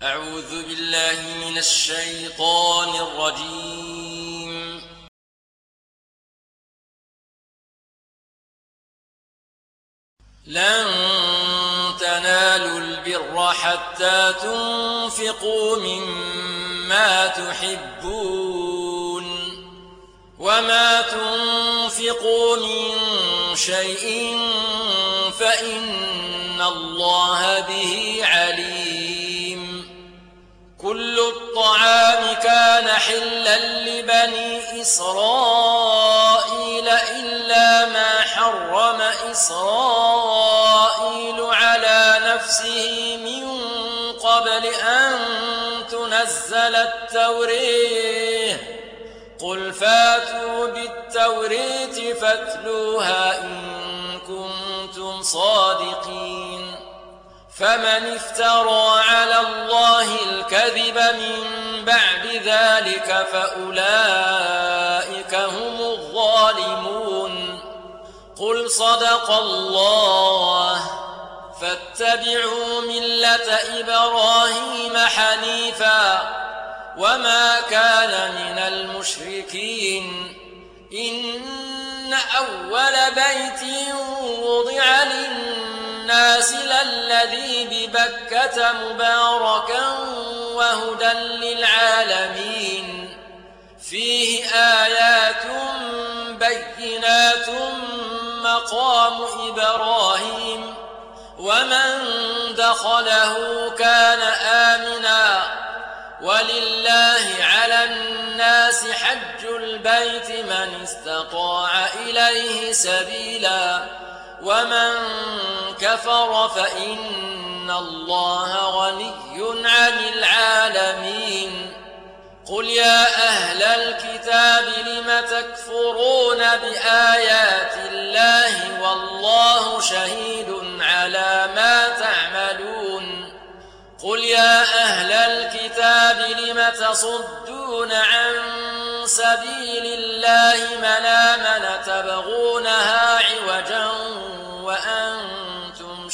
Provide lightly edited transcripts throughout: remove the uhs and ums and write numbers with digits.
أعوذ بالله من الشيطان الرجيم. لن تنالوا البر حتى تنفقوا مما تحبون وما تنفقوا من شيء فإن الله به عليم. كل الطعام كان حلا لبني إسرائيل إلا ما حرم إسرائيل على نفسه من قبل أن تنزل التوراة. قل فاتوا بالتوراة فاتلوها إن كنتم صادقين. فمن افترى على الله الكذب من بعد ذلك فأولئك هم الظالمون. قل صدق الله. فاتبعوا ملة إبراهيم حنيفا وما كان من المشركين. إن أول بيت وضع للناس للذي ببكة مباركا وهدى للعالمين. فيه آيات بينات مقام إبراهيم ومن دخله كان آمنا. ولله على الناس حج البيت من استطاع إليه سبيلا ومن كفر فإن الله غني عن العالمين. قل يا أهل الكتاب لم تكفرون بآيات الله والله شهيد على ما تعملون. قل يا أهل الكتاب لم تصدون عن سبيل الله من آمن تبغونها عوجا وأنتم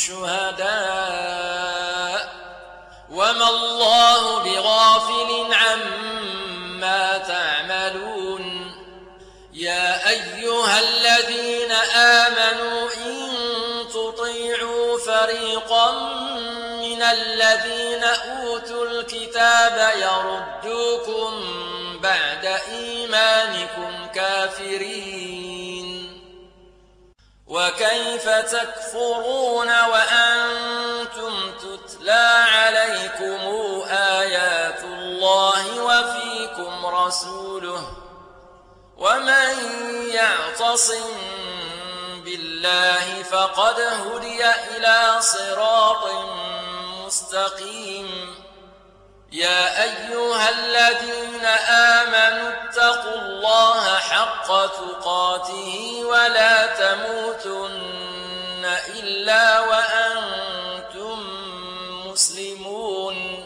شهداء وما الله بغافل عما تعملون. يا أيها الذين آمنوا إن تطيعوا فريقا من الذين أوتوا الكتاب يردوكم بعد إيمانكم كافرين. وكيف تكفرون وأنتم تتلى عليكم آيات الله وفيكم رسوله ومن يعتصم بالله فقد هدي إلى صراط مستقيم. يا أيها الذين آمنوا اتقوا الله حق تقاته ولا تموتن إلا وأنتم مسلمون.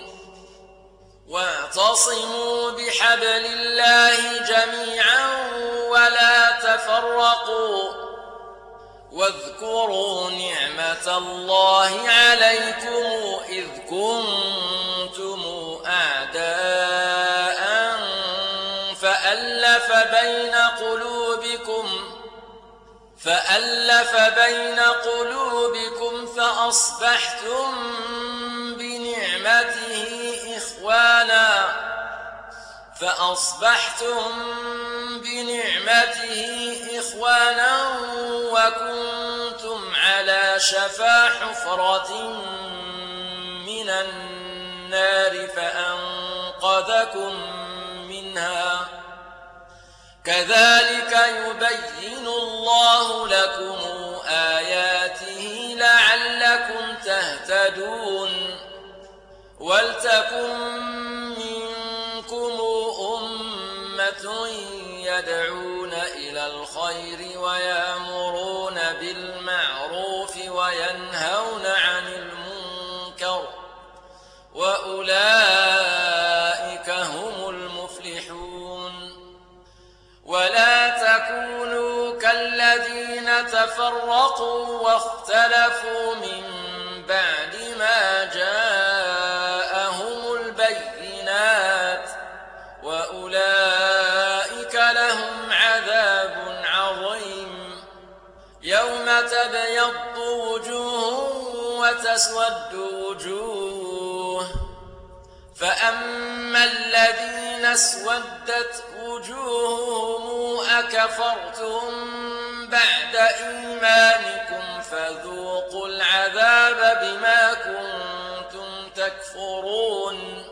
واعتصموا بحبل الله جميعا ولا تفرقوا. واذكروا نعمة الله عليكم إذ كنتم أعداء فألف بين قلوبكم فأصبحتم بنعمته إخوانا وكنتم على شفا حفرة من النار فأنقذكم منها. كذلك يبين الله لكم آياته لعلكم تهتدون. ولتكن منكم أمة يدعون إلى الخير ويأمرون بالمعروف وينهون عن المنكر وأولئك هم المفلحون. ولا تكونوا كالذين تفرقوا واختلفوا من بعد ما جاءهم تبيض وجوه وتسود وجوه، فأما الذين اسودت وجوههم أكفرتم بعد إيمانكم فذوقوا العذاب بما كنتم تكفرون.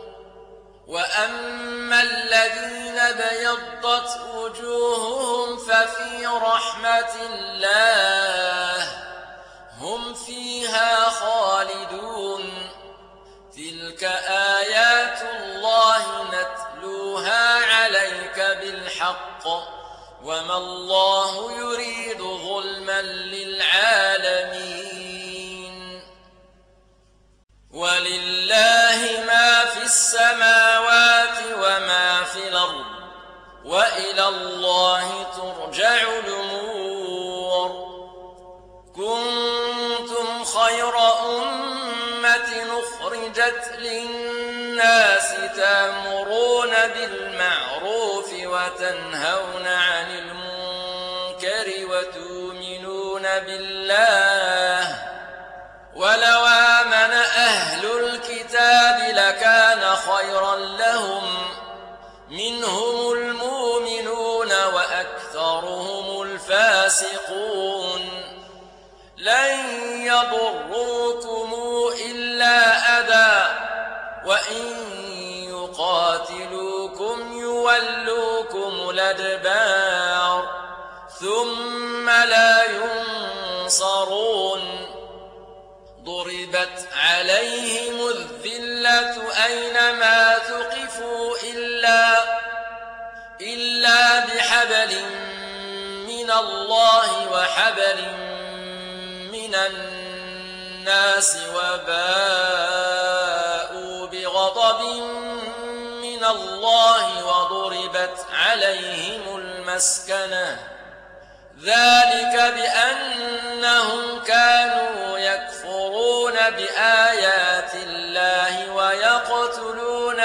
وأما الذين بيضت وجوههم ففي رحمة الله هم فيها خالدون. تلك آيات الله نتلوها عليك بالحق وما الله يريد ظلما للعالمين. ولله ما في السماوات وما في الأرض وإلى الله ترجع الأمور. كنتم خير أمة أخرجت للناس تأمرون بالمعروف وتنهون عن المنكر وتؤمنون بالله. ولو آمن أهل الكتاب لكان خيرا لهم منهم المؤمنون وأكثرهم الفاسقون. لن يضروكم إلا أذى وإن يقاتلوكم يولوكم الأدبار ثم لا ينصرون. ضربت عليهم الذلة أينما ثقفوا إلا بحبل من الله وحبل من الناس وباءوا بغضب من الله وضربت عليهم المسكنة ذلك بأنهم كانوا يكفرون بآيات الله ويقتلون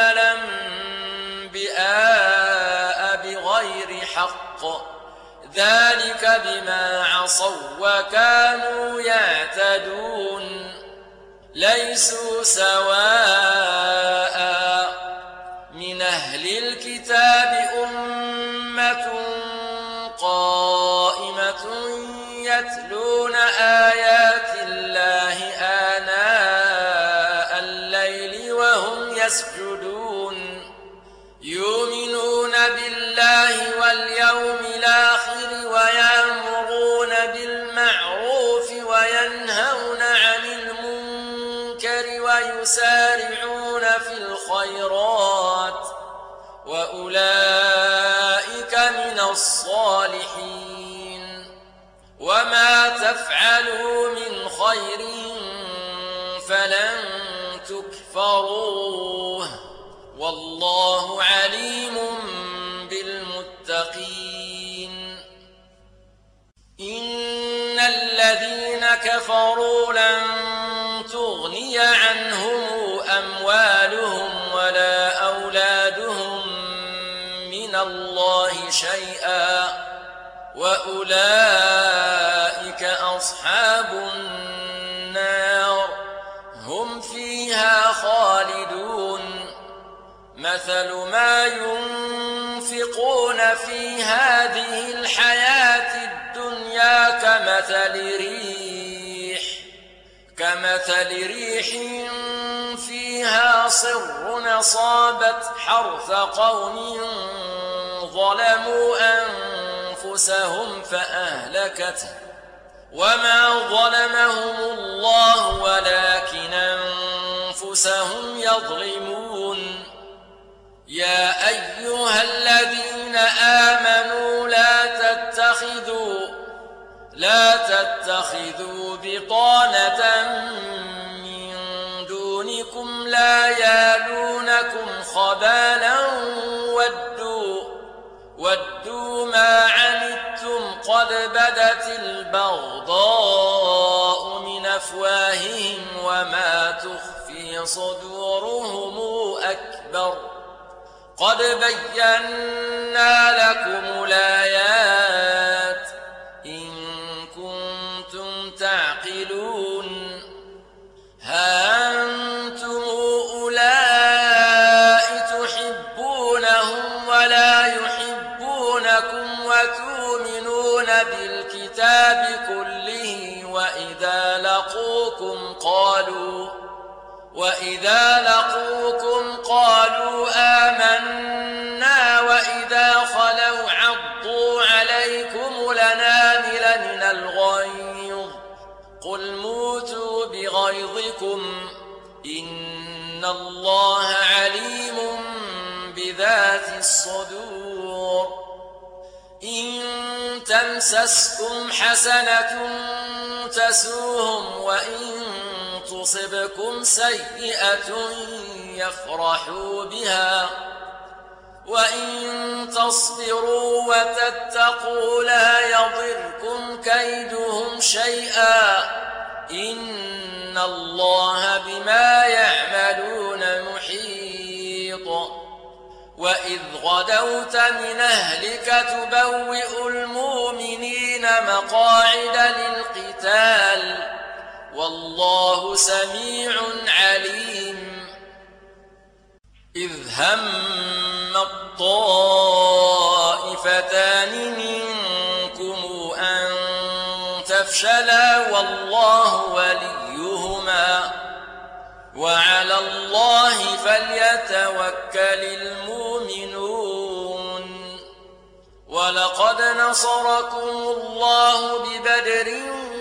الأنبياء بغير حق ذلك بما عصوا وكانوا يعتدون. ليسوا سواء من أهل الكتاب أمة قائمة يتلون آيات الله آناء الليل وهم يسجدون يؤمنون بالله واليوم الآخر ويأمرون بالمعروف وينهون عن المنكر ويسارعون في الخيرات وأولئك من الصالحين. وما تفعلوا من خير فلن تكفروه والله عليم بالمتقين. إن الذين كفروا لن تغني عنهم أموالهم ولا أولادهم من الله شيئا وأولئك أصحاب النار هم فيها خالدون. مثل ما ينفقون في هذه الحياة الدنيا كمثل ريح فيها صر أصابت حرث قوم ظلموا أنفسهم فأهلكته وما ظلمهم الله ولكن أنفسهم يظلمون. يا أيها الذين آمنوا لا تتخذوا بطانة من دونكم لا يالونكم خبالا ودوا ما عنتم قد بدت البغضاء من أفواههم وما تخفي صدورهم أكبر قد بينا لكم الآيات إن كنتم تعقلون. تعقلون ها أنتم أولئك تحبونهم ولا يحبونكم وتؤمنون بالكتاب كله وإذا لقوكم قالوا آمنا وإذا خلوا عضوا عليكم الأنامل من الغيظ قل موتوا بغيظكم إن الله عليم بذات الصدور إن تمسسكم حسنة تسوهم وإن تصبكم سيئة يفرحوا بها وإن تصبروا وتتقوا لا يضركم كيدهم شيئا إن الله بما يعملون محيط وإذ غدوت من أهلك تبوئ المؤمنين مقاعد للقتال والله سميع عليم إذ هم الطائفتان منكم أن تفشلا والله وليهما وعلى الله فليتوكل المؤمنون ولقد نصركم الله ببدر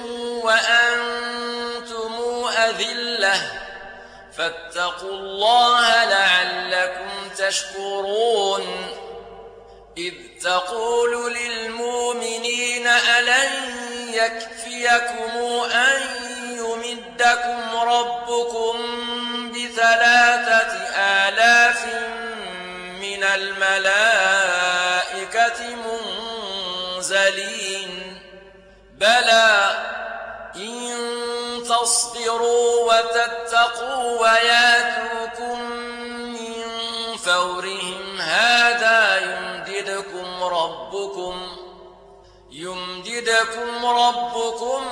وأنتم أذلة فاتقوا الله لعلكم تشكرون إذ تقول للمؤمنين ألن يكفيكم أن يمدكم ربكم ب3,000 من الملائكة منزلين بلى إن تصبروا وتتقوا وياتوكم من فورهم هذا يمددكم ربكم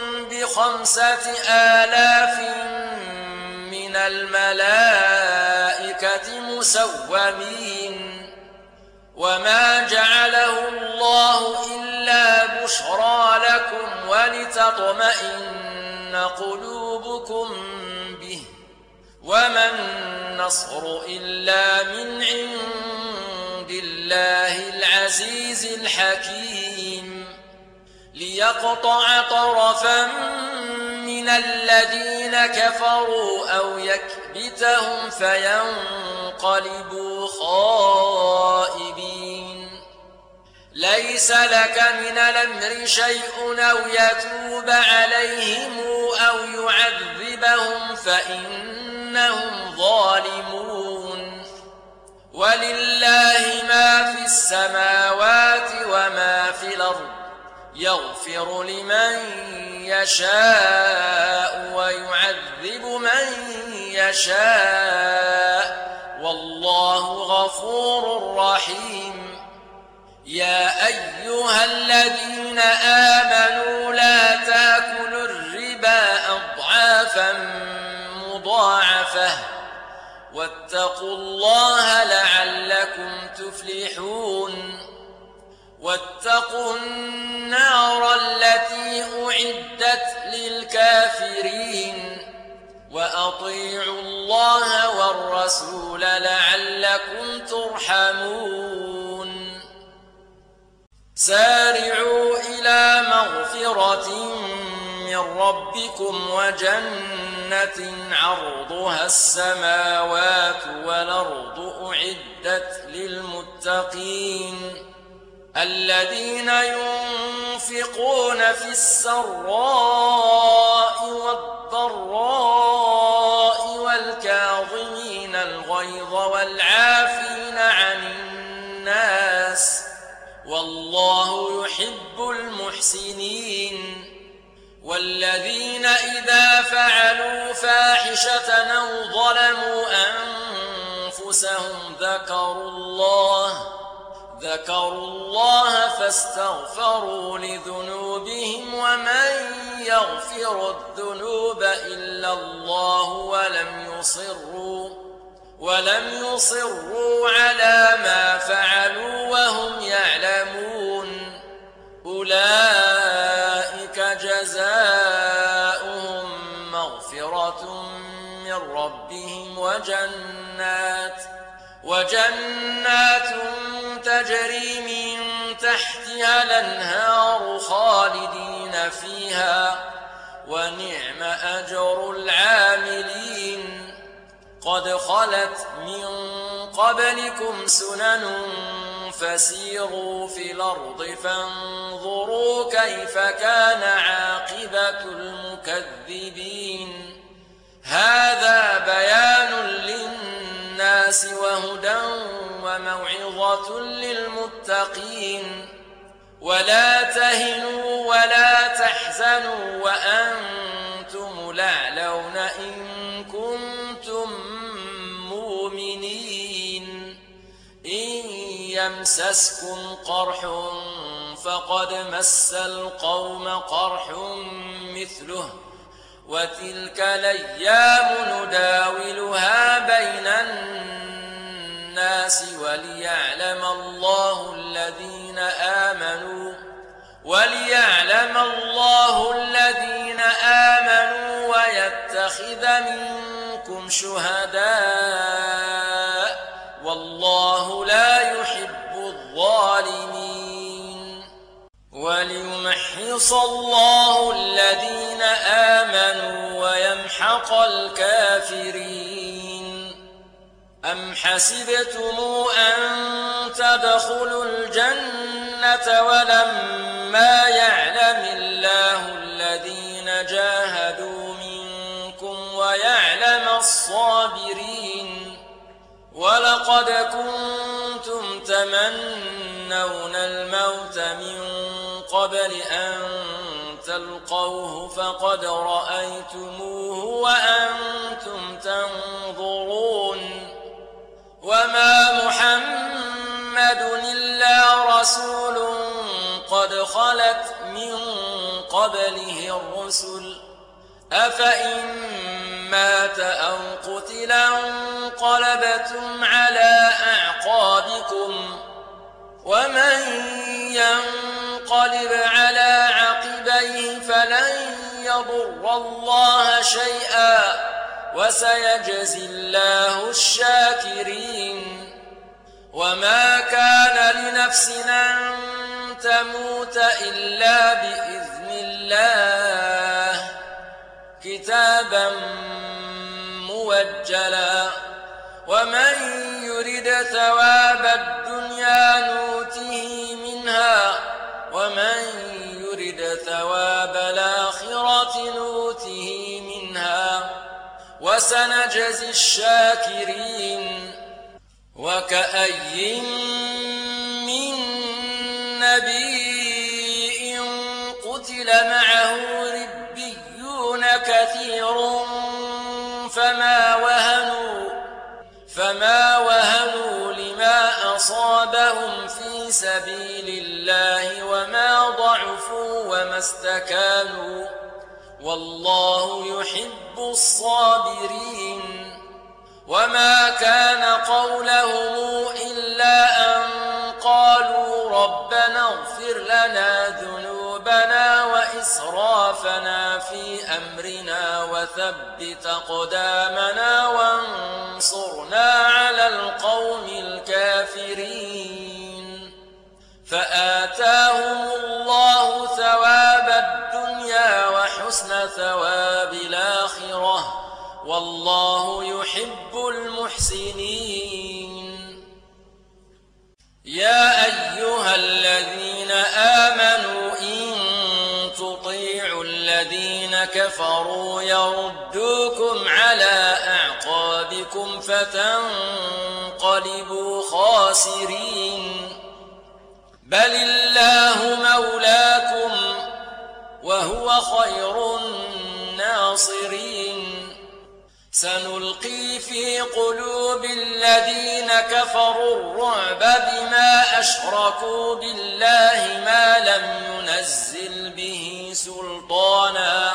ب5,000 من الملائكة مسومين وما جعله الله إلا بشرى لكم ولتطمئن قلوبكم به وما النصر إلا من عند الله العزيز الحكيم ليقطع طرفا من الذين كفروا أو يكبتهم فينقلبوا خائبين ليس لك من الأمر شيء أو يتوب عليهم أو يعذبهم فإنهم ظالمون ولله ما في السماوات وما في الأرض يغفر لمن يشاء ويعذب من يشاء والله غفور رحيم يا أيها الذين آمنوا لا تأكلوا الربا أضعافا مضاعفة واتقوا الله لعلكم تفلحون واتقوا النار التي أعدت للكافرين وأطيعوا الله والرسول لعلكم ترحمون سارعوا إلى مغفرة من ربكم وجنة عرضها السماوات والأرض أعدت للمتقين الذين ينفقون في السراء والضراء والكاظمين الغيظ والعافين عن الناس والله يحب المحسنين والذين إذا فعلوا فاحشة أو ظلموا أنفسهم ذكروا الله فاستغفروا لذنوبهم ومن يغفر الذنوب إلا الله ولم يصروا على ما فعلوا وهم يعلمون أولئك جزاؤهم مغفرة من ربهم وجنات تجري من تحتها الأنهار خالدين فيها ونعم أجر العاملين قد خلت من قبلكم سنن فسيروا في الأرض فانظروا كيف كان عاقبة المكذبين هذا بيان للناس وهدى وموعظة للمتقين ولا تهنوا ولا تحزنوا وأنتم الأعلون إن كنتم مؤمنين إن يمسسكم قرح فقد مس القوم قرح مثله وتلك الأيام نداولها بين الناس وليعلم الله الذين آمنوا ويتخذ منكم شهداء والله لا يحب الظالمين وليمحص الله الذين آمنوا ويمحق الكافرين أم حسبتم أن تدخلوا الجنة ولما يعلم الله الذين جاهدوا منكم ويعلم الصابرين ولقد كنتم تمنون الموت من قبل أن تلقوه فقد رأيتموه وأنتم تنظرون وما محمد إلا رسول قد خلت من قبله الرسل أفإن مات أو قتل انقلبتم على أعقابكم ومن ينقلب على عقبيه فلن يضر الله شيئا وسيجزي الله الشاكرين وما كان لنفس أن تموت إلا بإذن الله كتابا موجلا ومن يرد ثواب الدنيا نوته منها ومن يرد ثواب الآخرة نوته منها وسنجزي الشاكرين وكأي من نبي قتل معه ربيون كثير فما وهنوا لما أصابهم في سبيل الله وما ضعفوا وما استكانوا والله يحب الصابرين وما كان قولهم إلا أن قالوا ربنا اغفر لنا ذنوبنا وإسرافنا في أمرنا وثبت أقدامنا وانصرنا على القوم الكافرين فآتاهم الله ثواب الدنيا وحسن ثواب الآخرة والله يحب المحسنين يا أيها الذين آمنوا إن تطيعوا الذين كفروا يردوكم على أعقابكم فتنقلبوا خاسرين بل الله مولاكم وهو خير الناصرين سنلقي في قلوب الذين كفروا الرعب بما أشركوا بالله ما لم ينزل به سلطانا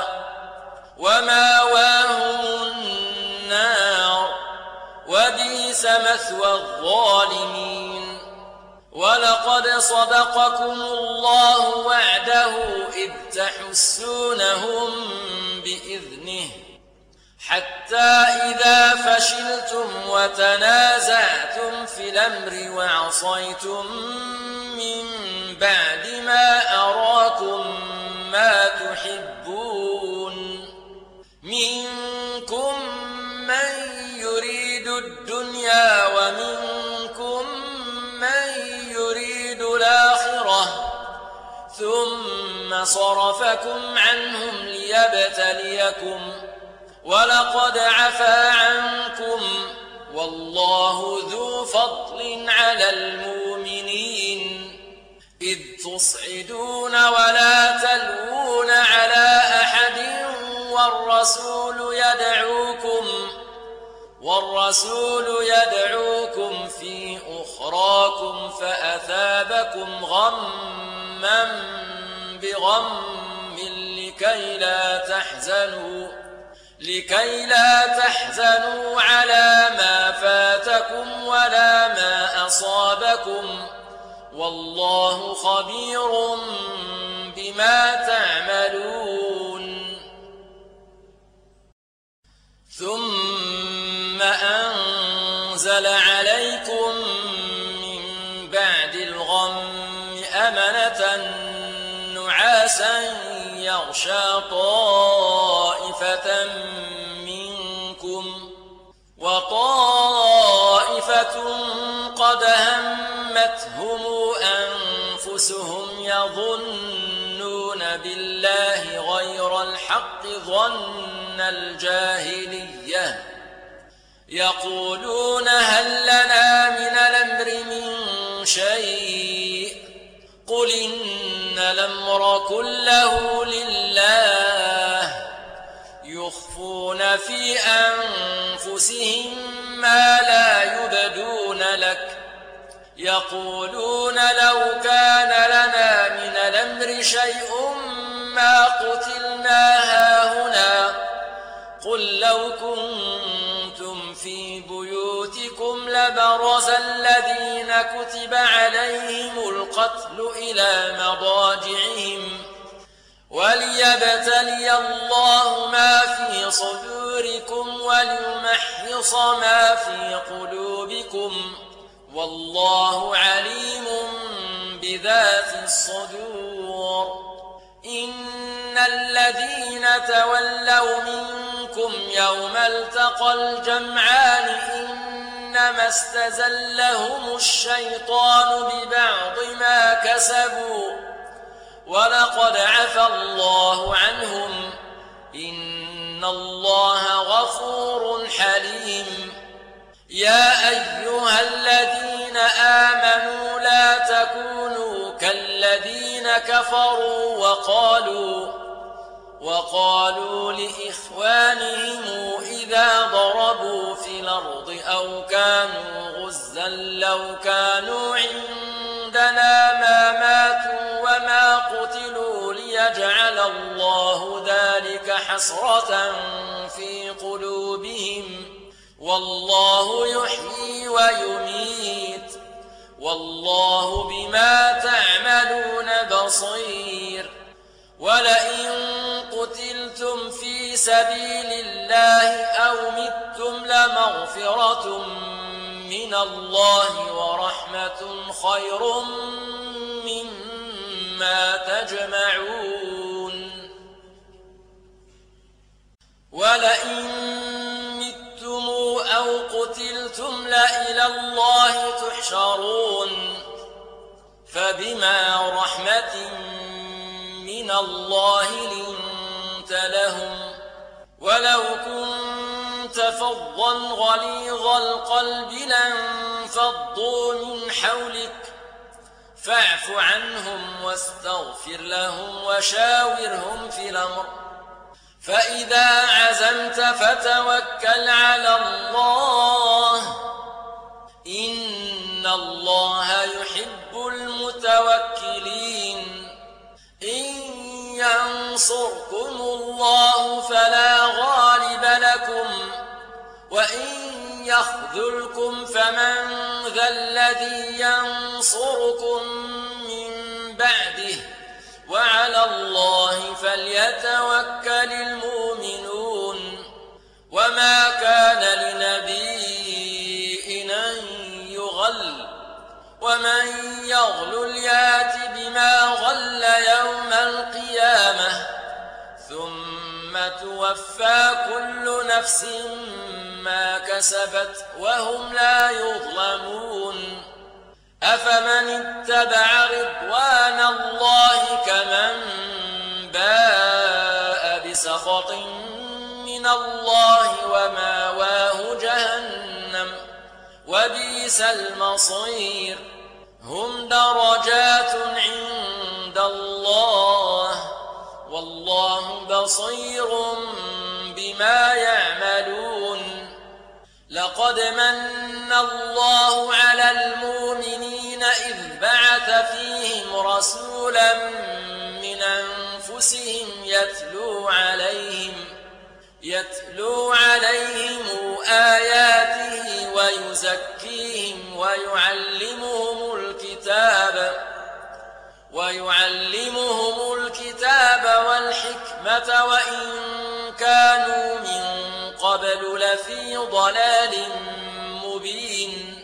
ومأواهم النار وبئس مثوى الظالمين. ولقد صدقكم الله وعده إذ تحسونهم بإذنه حتى إذا فشلتم وتنازعتم في الأمر وعصيتم من بعد ما أراكم ما تحبون منكم من يريد الدنيا ومنكم من يريد الآخرة ثم صرفكم عنهم ليبتليكم ولقد عفا عنكم والله ذو فضل على المؤمنين إذ تصعدون ولا تلوون على أحد والرسول يدعوكم في أخراكم فأثابكم غما بغم لكي لا تحزنوا على ما فاتكم ولا ما أصابكم والله خبير بما تعملون. ثم أنزل عليكم من بعد الغم أمنة نعاسا يغشى طائفة منكم وطائفة قد همتهم أنفسهم يظنون بالله غير الحق ظن الجاهلية يقولون هل لنا من الأمر من شيء قل إن الأمر كله لله يخفون في أنفسهم ما لا يبدون لك يقولون لو كان لنا من الأمر شيء ما قتلنا هاهنا قل لو كنتم في بيوتكم لبرز الذين كتب عليهم القتل إلى مضاجعهم وليبتلي الله ما في صدوركم وليمحص ما في قلوبكم والله عليم بذات الصدور. إن الذين تولوا منكم يوم التقى الجمعان إنما استزلهم الشيطان ببعض ما كسبوا ولقد عفا الله عنهم إن الله غفور حليم. يا أيها الذين آمنوا لا تكونوا كالذين كفروا وقالوا لإخوانهم إذا ضربوا في الأرض أو كانوا غزا لو كانوا عندنا ما ماتوا وما قتلوا ليجعل الله ذلك حسرة في قلوبهم والله يحيي ويميت والله بما تعملون بصير. ولئن قتلتم في سبيل الله أو متم لمغفرة من الله ورحمة خير مما تجمعون. ولئن متم أو قتلتم لإلى الله تحشرون فبما رحمة من الله لنت لهم ولو كنت فظا غليظ القلب لانفضوا من حولك فاعف عنهم واستغفر لهم وشاورهم في الأمر فإذا عزمت فتوكل على الله إن الله يحب المتوكلين إن ينصركم الله فلا غالب لكم وإن يخذلكم فمن ذا الذي ينصركم من بعده وعلى الله فليتوكل المؤمنون وما كان لنبي أن يغل ومن يغلل يات بما غل يوم القيامة ثم توفى كل نفس ما كسبت وهم لا يظلمون أفمن اتبع رضوان الله كمن باء بسخط من الله وماواه جهنم وبئس المصير هم درجات عند الله والله بصير بما يعملون لقد من الله على المؤمنين إذ بعث فيهم رسولا من أنفسهم يتلو عليهم آياته ويزكيهم ويعلمهم الكتاب والحكمة وإن كانوا من قبل لفي ضلال مبين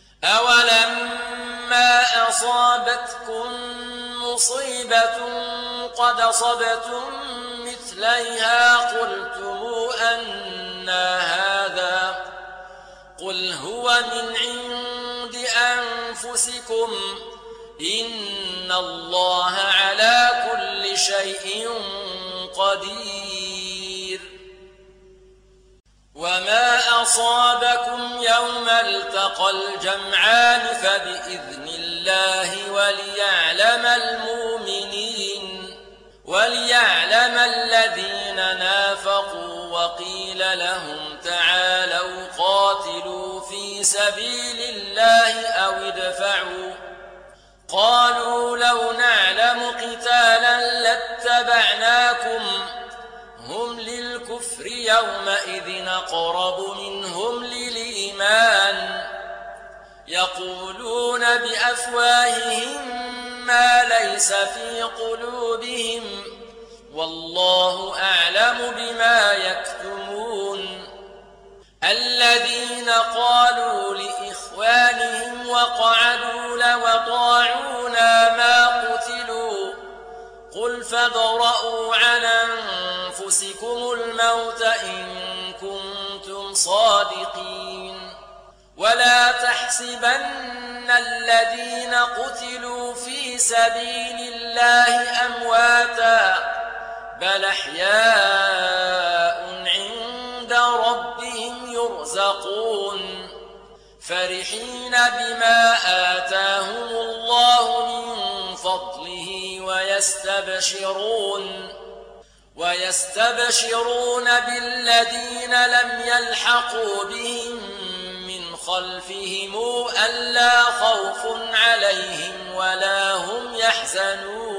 أولما أصابتكم مصيبة قد أصبتم مثليها قلتم أنى هذا قل هو من عند أنفسكم إن الله على كل شيء قدير وما أصابكم يوم التقى الجمعان فبإذن الله وليعلم الذين نافقوا وقيل لهم تعالوا قاتلوا في سبيل الله أو ادفعوا قالوا لو نعلم قتالا لاتبعناكم هم للكفر يومئذ أقرب منهم للإيمان يقولون بأفواههم ما ليس في قلوبهم والله أعلم بما يكتمون الذين قالوا لإخوانهم وقعدوا لو أطاعونا ما قتلوا قل فادرءوا عن أنفسكم الموت إن كنتم صادقين ولا تحسبن الذين قتلوا في سبيل الله أمواتا بل أحياء عند ربهم يرزقون فرحين بما آتاهم الله من فضله ويستبشرون بالذين لم يلحقوا بهم من خلفهم ألا خوف عليهم ولا هم يحزنون